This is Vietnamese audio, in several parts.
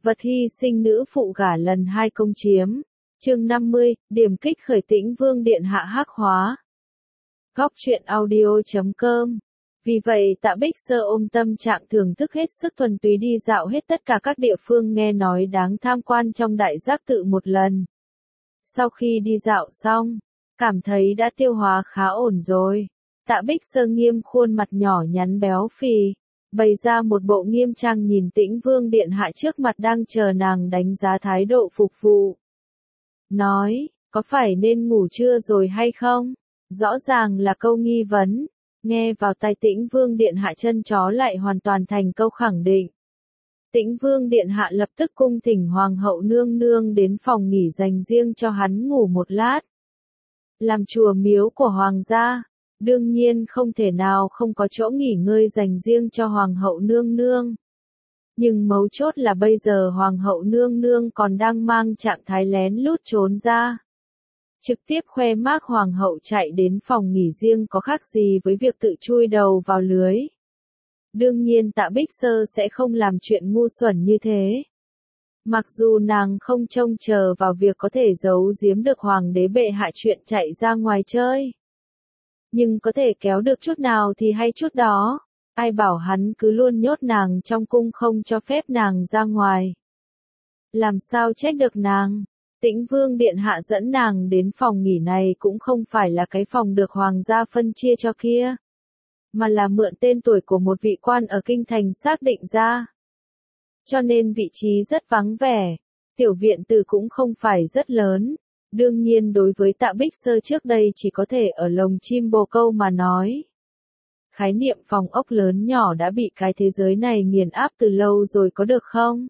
Vật hy sinh nữ phụ gả lần 2 công chiếm. Chương 50, điểm kích khởi Tĩnh Vương điện hạ hắc hóa. Góc truyện audio.com. Vì vậy Tạ Bích Sơ ôm tâm trạng thưởng thức hết sức thuần túy đi dạo hết tất cả các địa phương nghe nói đáng tham quan trong Đại Giác Tự một lần. Sau khi đi dạo xong, cảm thấy đã tiêu hóa khá ổn rồi. Tạ Bích Sơ nghiêm khuôn mặt nhỏ nhắn béo phì, bày ra một bộ nghiêm trang nhìn Tĩnh Vương điện hạ trước mặt đang chờ nàng đánh giá thái độ phục vụ. Nói, có phải nên ngủ trưa rồi hay không? Rõ ràng là câu nghi vấn, nghe vào tai Tĩnh Vương điện hạ chân chó lại hoàn toàn thành câu khẳng định. Tĩnh Vương điện hạ lập tức cung thỉnh hoàng hậu nương nương đến phòng nghỉ dành riêng cho hắn ngủ một lát. Làm chùa miếu của hoàng gia, đương nhiên không thể nào không có chỗ nghỉ ngơi dành riêng cho hoàng hậu nương nương. Nhưng mấu chốt là bây giờ hoàng hậu nương nương còn đang mang trạng thái lén lút trốn ra. Trực tiếp khoe mác hoàng hậu chạy đến phòng nghỉ riêng có khác gì với việc tự chui đầu vào lưới. Đương nhiên Tạ Bích Sơ sẽ không làm chuyện ngu xuẩn như thế. Mặc dù nàng không trông chờ vào việc có thể giấu giếm được hoàng đế bệ hạ chuyện chạy ra ngoài chơi. Nhưng có thể kéo được chút nào thì hay chút đó. Ai bảo hắn cứ luôn nhốt nàng trong cung không cho phép nàng ra ngoài. Làm sao trách được nàng? Tĩnh Vương điện hạ dẫn nàng đến phòng nghỉ này cũng không phải là cái phòng được hoàng gia phân chia cho kia, mà là mượn tên tuổi của một vị quan ở kinh thành xác định ra. Cho nên vị trí rất vắng vẻ, tiểu viện tử cũng không phải rất lớn. Đương nhiên đối với Tạ Bích Sơ trước đây chỉ có thể ở lồng chim bồ câu mà nói. Khái niệm phòng ốc lớn nhỏ đã bị cái thế giới này nghiền áp từ lâu rồi có được không?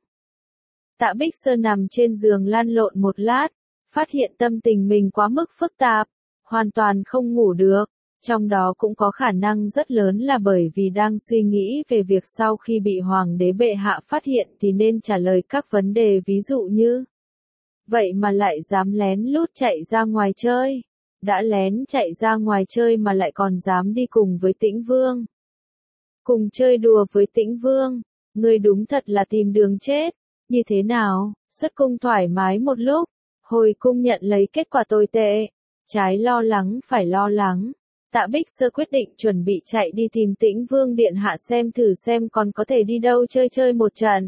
Tạ Bích Sơ nằm trên giường lăn lộn một lát, phát hiện tâm tình mình quá mức phức tạp, hoàn toàn không ngủ được. Trong đó cũng có khả năng rất lớn là bởi vì đang suy nghĩ về việc sau khi bị hoàng đế bệ hạ phát hiện thì nên trả lời các vấn đề ví dụ như: vậy mà lại dám lén lút chạy ra ngoài chơi. Đã lén chạy ra ngoài chơi mà lại còn dám đi cùng với Tĩnh Vương. Cùng chơi đùa với Tĩnh Vương, ngươi đúng thật là tìm đường chết. Như thế nào, xuất cung thoải mái một lúc, hồi cung nhận lấy kết quả tồi tệ. Trái lo lắng phải lo lắng. Tạ Bích Sơ quyết định chuẩn bị chạy đi tìm Tĩnh Vương điện hạ xem thử xem còn có thể đi đâu chơi một trận.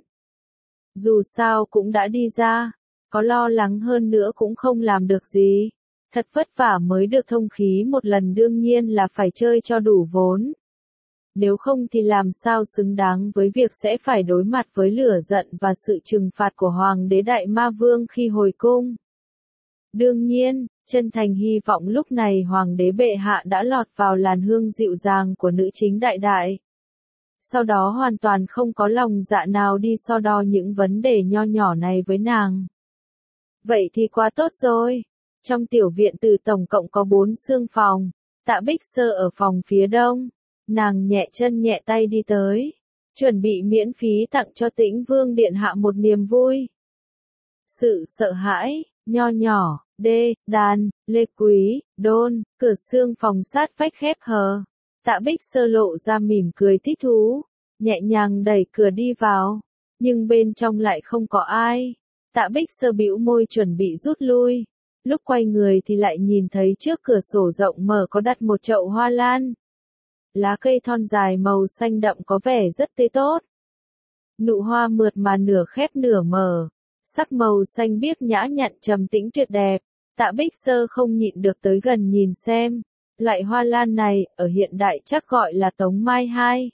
Dù sao cũng đã đi ra, có lo lắng hơn nữa cũng không làm được gì. Thật vất vả mới được thông khí một lần, đương nhiên là phải chơi cho đủ vốn. Nếu không thì làm sao xứng đáng với việc sẽ phải đối mặt với lửa giận và sự trừng phạt của Hoàng đế Đại Ma Vương khi hồi cung. Đương nhiên, chân thành hy vọng lúc này Hoàng đế bệ hạ đã lọt vào làn hương dịu dàng của nữ chính đại đại. Sau đó hoàn toàn không có lòng dạ nào đi so đo những vấn đề nho nhỏ này với nàng. Vậy thì quá tốt rồi. Trong tiểu viện tử tổng cộng có 4 xương phòng. Tạ Bích Sơ ở phòng phía đông. Nàng nhẹ chân nhẹ tay đi tới, chuẩn bị miễn phí tặng cho Tĩnh Vương điện hạ một niềm vui. Sự sợ hãi, nho nhỏ, đàn, lê quý, đôn, cửa xương phòng sát vách khép hờ. Tạ Bích Sơ lộ ra mỉm cười thích thú, nhẹ nhàng đẩy cửa đi vào, nhưng bên trong lại không có ai. Tạ Bích Sơ bĩu môi chuẩn bị rút lui, lúc quay người thì lại nhìn thấy trước cửa sổ rộng mở có đặt một chậu hoa lan. Lá cây thon dài màu xanh đậm có vẻ rất tươi tốt. Nụ hoa mượt mà nửa khép nửa mở, sắc màu xanh biếc nhã nhặn trầm tĩnh tuyệt đẹp. Tạ Bích Sơ không nhịn được tới gần nhìn xem. Loại hoa lan này, ở hiện đại chắc gọi là tống mai hai.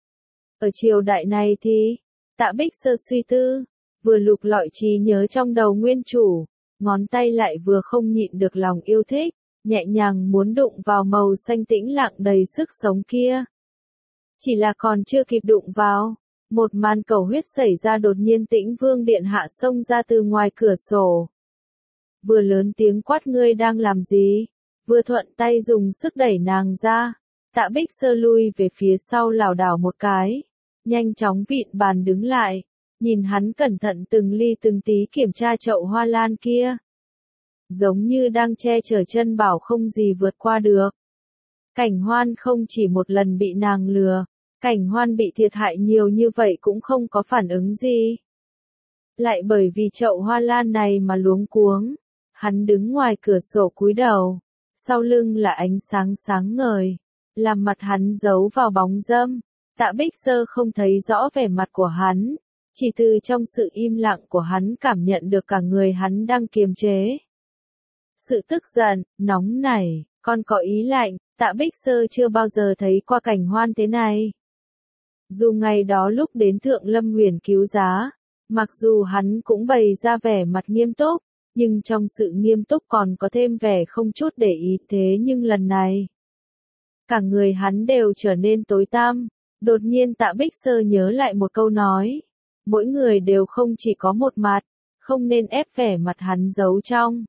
Ở triều đại này thì, Tạ Bích Sơ suy tư, vừa lục lọi trí nhớ trong đầu nguyên chủ, ngón tay lại vừa không nhịn được lòng yêu thích. Nhẹ nhàng muốn đụng vào màu xanh tĩnh lặng đầy sức sống kia. Chỉ là còn chưa kịp đụng vào, một màn cầu huyết xảy ra đột nhiên. Tĩnh Vương điện hạ xông ra từ ngoài cửa sổ. Vừa lớn tiếng quát ngươi đang làm gì, vừa thuận tay dùng sức đẩy nàng ra. Tạ Bích Sơ lui về phía sau lảo đảo một cái, nhanh chóng vịn bàn đứng lại, nhìn hắn cẩn thận từng ly từng tí kiểm tra chậu hoa lan kia. Giống như đang che chở chân bảo không gì vượt qua được. Cảnh Hoan không chỉ một lần bị nàng lừa, Cảnh Hoan bị thiệt hại nhiều như vậy cũng không có phản ứng gì. lại bởi vì chậu hoa lan này mà luống cuống. Hắn đứng ngoài cửa sổ cúi đầu, sau lưng là ánh sáng sáng ngời, làm mặt hắn giấu vào bóng râm. Tạ Bích Sơ không thấy rõ vẻ mặt của hắn, chỉ từ trong sự im lặng của hắn cảm nhận được cả người hắn đang kiềm chế. Sự tức giận, nóng nảy, còn có ý lạnh, Tạ Bích Sơ chưa bao giờ thấy qua cảnh hoan thế này. Dù ngày đó lúc đến Thượng Lâm Huyền cứu giá, mặc dù hắn cũng bày ra vẻ mặt nghiêm túc, nhưng trong sự nghiêm túc còn có thêm vẻ không chút để ý, thế nhưng lần này, cả người hắn đều trở nên tối tăm. Đột nhiên Tạ Bích Sơ nhớ lại một câu nói, mỗi người đều không chỉ có một mặt, không nên ép vẻ mặt hắn giấu trong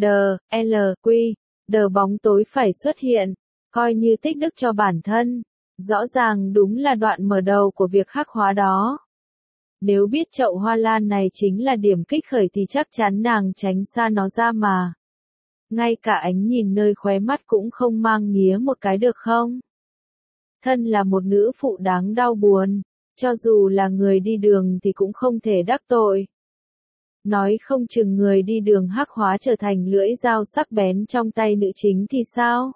đờ bóng tối phải xuất hiện, coi như tích đức cho bản thân. Rõ ràng đúng là đoạn mở đầu của việc khắc hóa đó. Nếu biết chậu hoa lan này chính là điểm kích khởi thì chắc chắn nàng tránh xa nó ra mà. Ngay cả ánh nhìn nơi khóe mắt cũng không mang nghía một cái được không? Thân là một nữ phụ đáng đau buồn, cho dù là người đi đường thì cũng không thể đắc tội. Nói không chừng người đi đường hắc hóa trở thành lưỡi dao sắc bén trong tay nữ chính thì sao?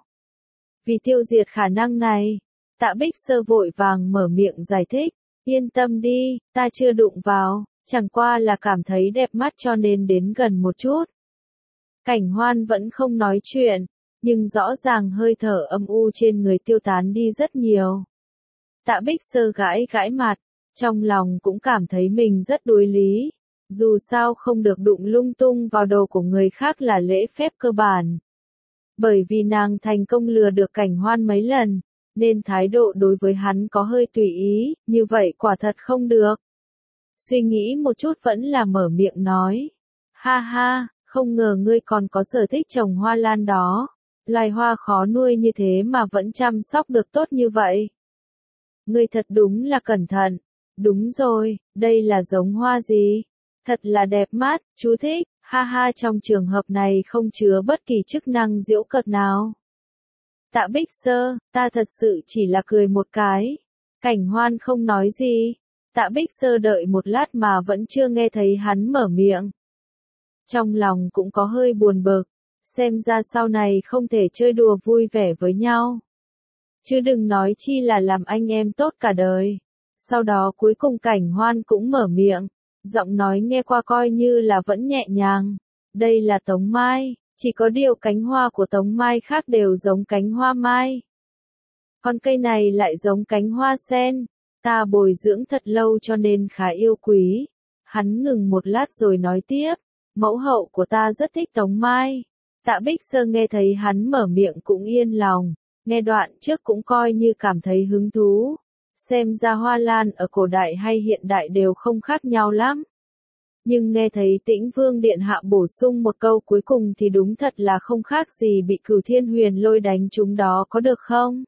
Vì tiêu diệt khả năng này, Tạ Bích Sơ vội vàng mở miệng giải thích, yên tâm đi, ta chưa đụng vào, chẳng qua là cảm thấy đẹp mắt cho nên đến gần một chút. Cảnh Hoan vẫn không nói chuyện, nhưng rõ ràng hơi thở âm u trên người tiêu tán đi rất nhiều. Tạ Bích Sơ gãi gãi mặt, trong lòng cũng cảm thấy mình rất đối lý, dù sao không được đụng lung tung vào đồ của người khác là lễ phép cơ bản. Bởi vì nàng thành công lừa được Cảnh Hoan mấy lần, nên thái độ đối với hắn có hơi tùy ý, như vậy quả thật không được. Suy nghĩ một chút vẫn là mở miệng nói, ha ha, không ngờ ngươi còn có sở thích trồng hoa lan đó, loài hoa khó nuôi như thế mà vẫn chăm sóc được tốt như vậy. Ngươi thật đúng là cẩn thận, đúng rồi, đây là giống hoa gì? Thật là đẹp mắt, chú thích, ha ha, trong trường hợp này không chứa bất kỳ chức năng giễu cợt nào. Tạ Bích Sơ, ta thật sự chỉ là cười một cái. Cảnh Hoan không nói gì. Tạ Bích Sơ đợi một lát mà vẫn chưa nghe thấy hắn mở miệng. Trong lòng cũng có hơi buồn bực, xem ra sau này không thể chơi đùa vui vẻ với nhau. Chứ đừng nói chi là làm anh em tốt cả đời. Sau đó cuối cùng Cảnh Hoan cũng mở miệng, giọng nói nghe qua coi như là vẫn nhẹ nhàng. Đây là Tống Mai. Chỉ có điều cánh hoa của Tống Mai khác đều giống cánh hoa mai. Còn cây này lại giống cánh hoa sen. Ta bồi dưỡng thật lâu cho nên khá yêu quý. Hắn ngừng một lát rồi nói tiếp. Mẫu hậu của ta rất thích Tống Mai. Tạ Bích Sơ nghe thấy hắn mở miệng cũng yên lòng. Nghe đoạn trước cũng coi như cảm thấy hứng thú. Xem ra hoa lan ở cổ đại hay hiện đại đều không khác nhau lắm. Nhưng nghe thấy Tĩnh Vương Điện Hạ bổ sung một câu cuối cùng thì đúng thật là không khác gì bị Cửu Thiên Huyền Lôi đánh trúng đó, có được không?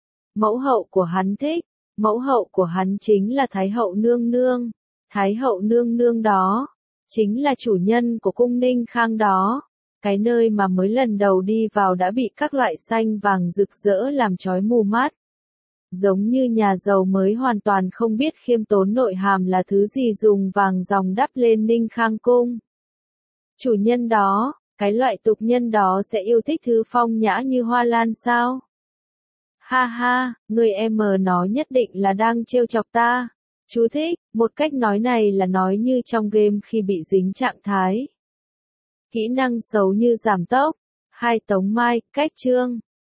Mẫu hậu của hắn thích, mẫu hậu của hắn chính là Thái hậu nương nương. Thái hậu nương nương đó, chính là chủ nhân của cung Ninh Khang đó. Cái nơi mà mới lần đầu đi vào đã bị các loại xanh vàng rực rỡ làm chói mù mắt. Giống như nhà giàu mới hoàn toàn không biết khiêm tốn nội hàm là thứ gì dùng vàng dòng đắp lên Ninh Khang cung. Chủ nhân đó, cái loại tục nhân đó sẽ yêu thích thứ phong nhã như hoa lan sao? Ha ha, người em nó nhất định là đang trêu chọc ta. Chú thích, một cách nói này là nói như trong game khi bị dính trạng thái. Kỹ năng xấu như giảm tốc. 2 Tống Mai, cách chương.